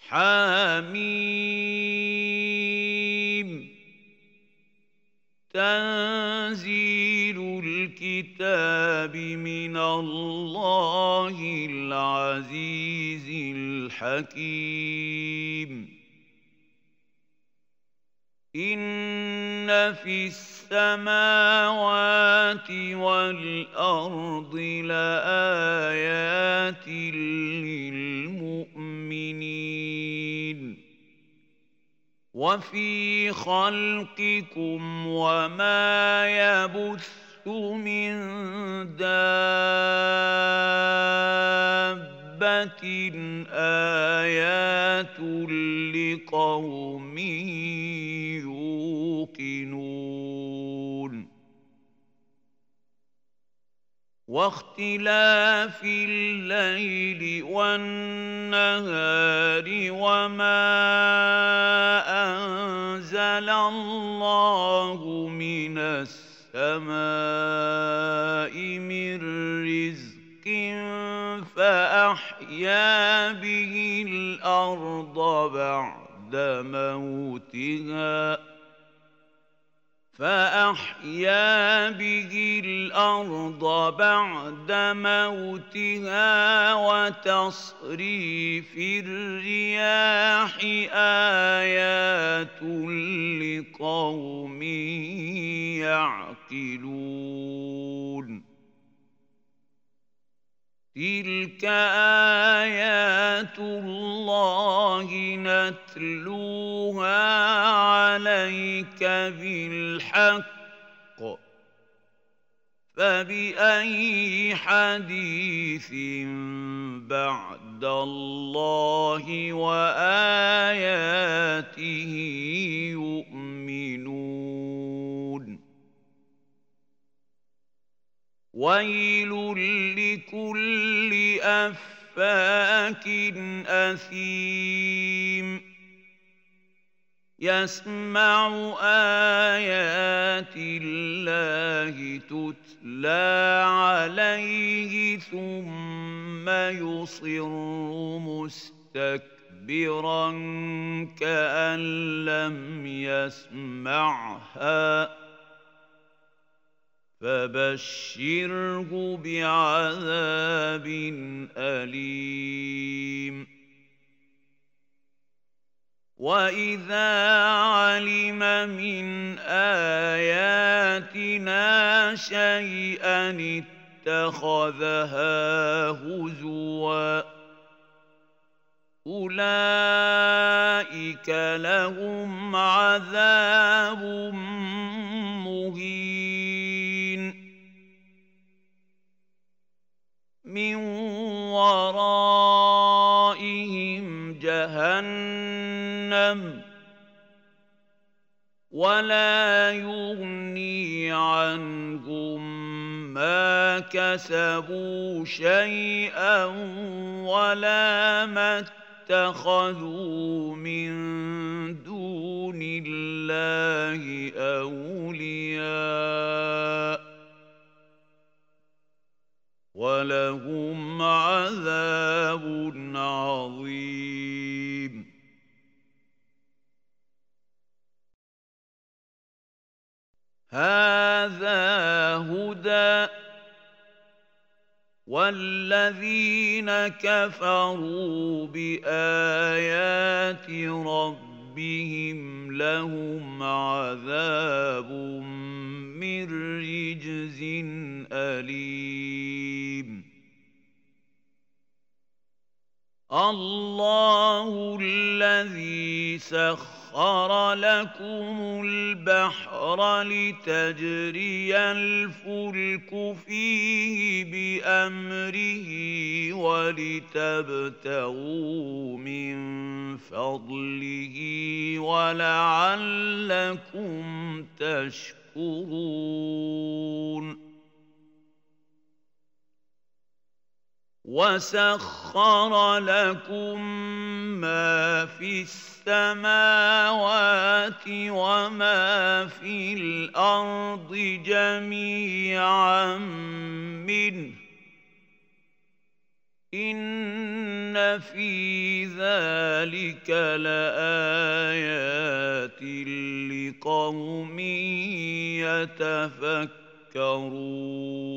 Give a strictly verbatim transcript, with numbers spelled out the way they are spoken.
حميم تنزيل الكتاب من الله العزيز الحكيم إن في السماوات والأرض لآيات للمؤمنين وفي خلقكم وما يبث من دابة آيات لقوم يوقنون واختلاف الليل والنهار وما أنزل الله من السماء من رزق فأحيا به الأرض بعد موتها فأحيا به الأرض بعد موتها وتصريف الرياح آيات لقوم يعقلون تلك آيات الله نتلوها عليك بالحق فبأي حديث بعد الله وآياته يؤمنون ويل لكل أفاك أثيم يسمع آيات الله تتلى عليه ثم يصر مستكبرا كأن لم يسمعها فبشره بعذاب أليم وإذا علم من آياتنا شيئا اتخذها هزوا أولئك لهم عذاب مهين من ورائهم جهنم ولا يغني عنهم ما كسبوا شيئا ولا ما اتخذوا من دون الله أولياء ولهم عذاب عظيم هذا هدى والذين كفروا بآيات ربهم لهم عذاب من رجز أليم الله الذي سخر لكم البحر لتجري الفلك فيه بأمره ولتبتغوا من فضله ولعلكم تشكرون وسخر لكم ما في السماوات وما في الأرض جميعا منه إن في ذلك لآيات لقوم يتفكرون